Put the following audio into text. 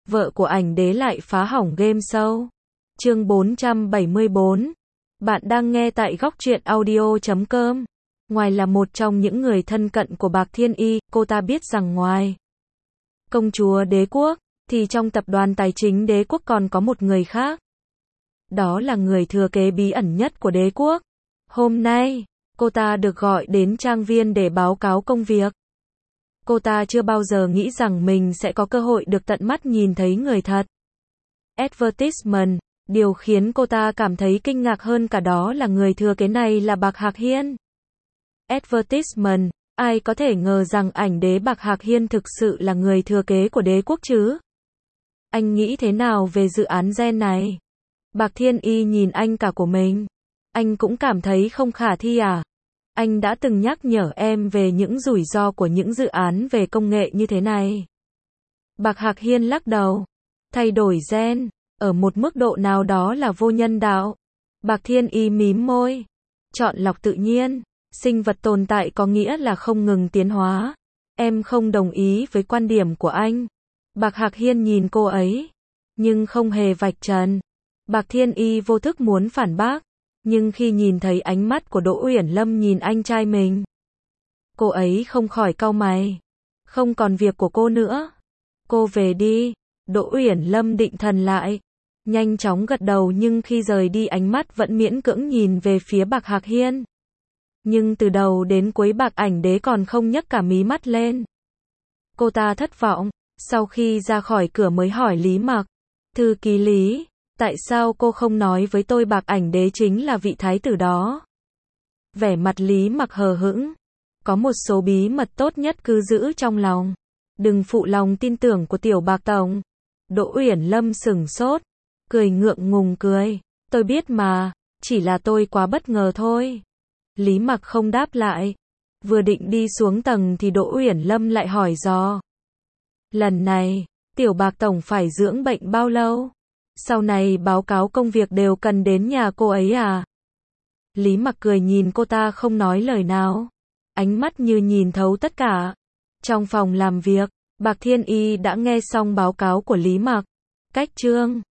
vợ của ảnh đế lại phá hỏng game show. Chương 474. Bạn đang nghe tại góc truyện audio.com. Ngoài là một trong những người thân cận của Bạc Thiên Y, cô ta biết rằng ngoài công chúa đế quốc, thì trong tập đoàn tài chính đế quốc còn có một người khác. Đó là người thừa kế bí ẩn nhất của đế quốc. Hôm nay, cô ta được gọi đến trang viên để báo cáo công việc. Cô ta chưa bao giờ nghĩ rằng mình sẽ có cơ hội được tận mắt nhìn thấy người thật. Advertisement, điều khiến cô ta cảm thấy kinh ngạc hơn cả đó là người thừa kế này là Bạc Hạc Hiên. Advertisement, ai có thể ngờ rằng ảnh đế Bạc Hạc Hiên thực sự là người thừa kế của đế quốc chứ? Anh nghĩ thế nào về dự án gen này? Bạc Thiên Y nhìn anh cả của mình. Anh cũng cảm thấy không khả thi à? Anh đã từng nhắc nhở em về những rủi ro của những dự án về công nghệ như thế này. Bạc Hạc Hiên lắc đầu. Thay đổi gen, ở một mức độ nào đó là vô nhân đạo. Bạc Thiên Y mím môi. Chọn lọc tự nhiên, sinh vật tồn tại có nghĩa là không ngừng tiến hóa. Em không đồng ý với quan điểm của anh. Bạc Hạc Hiên nhìn cô ấy, nhưng không hề vạch trần. Bạc Thiên Y vô thức muốn phản bác, nhưng khi nhìn thấy ánh mắt của Đỗ Uyển Lâm nhìn anh trai mình, cô ấy không khỏi cau mày. Không còn việc của cô nữa. Cô về đi. Đỗ Uyển Lâm định thần lại, nhanh chóng gật đầu nhưng khi rời đi ánh mắt vẫn miễn cưỡng nhìn về phía Bạc Hạc Hiên. Nhưng từ đầu đến cuối Bạc ảnh đế còn không nhấc cả mí mắt lên. Cô ta thất vọng, sau khi ra khỏi cửa mới hỏi Lý Mặc. Thư ký Lý, tại sao cô không nói với tôi Bạc ảnh đế chính là vị thái tử đó? Vẻ mặt Lý Mặc hờ hững. Có một số bí mật tốt nhất cứ giữ trong lòng. Đừng phụ lòng tin tưởng của tiểu Bạc tổng. Đỗ Uyển Lâm sửng sốt, cười ngượng ngùng cười. Tôi biết mà, chỉ là tôi quá bất ngờ thôi. Lý Mặc không đáp lại. Vừa định đi xuống tầng thì Đỗ Uyển Lâm lại hỏi dò. Lần này, tiểu Bạc tổng phải dưỡng bệnh bao lâu? Sau này báo cáo công việc đều cần đến nhà cô ấy à? Lý Mặc cười nhìn cô ta không nói lời nào. Ánh mắt như nhìn thấu tất cả. Trong phòng làm việc, Bạc Thiên Y đã nghe xong báo cáo của Lý Mặc. Cách chương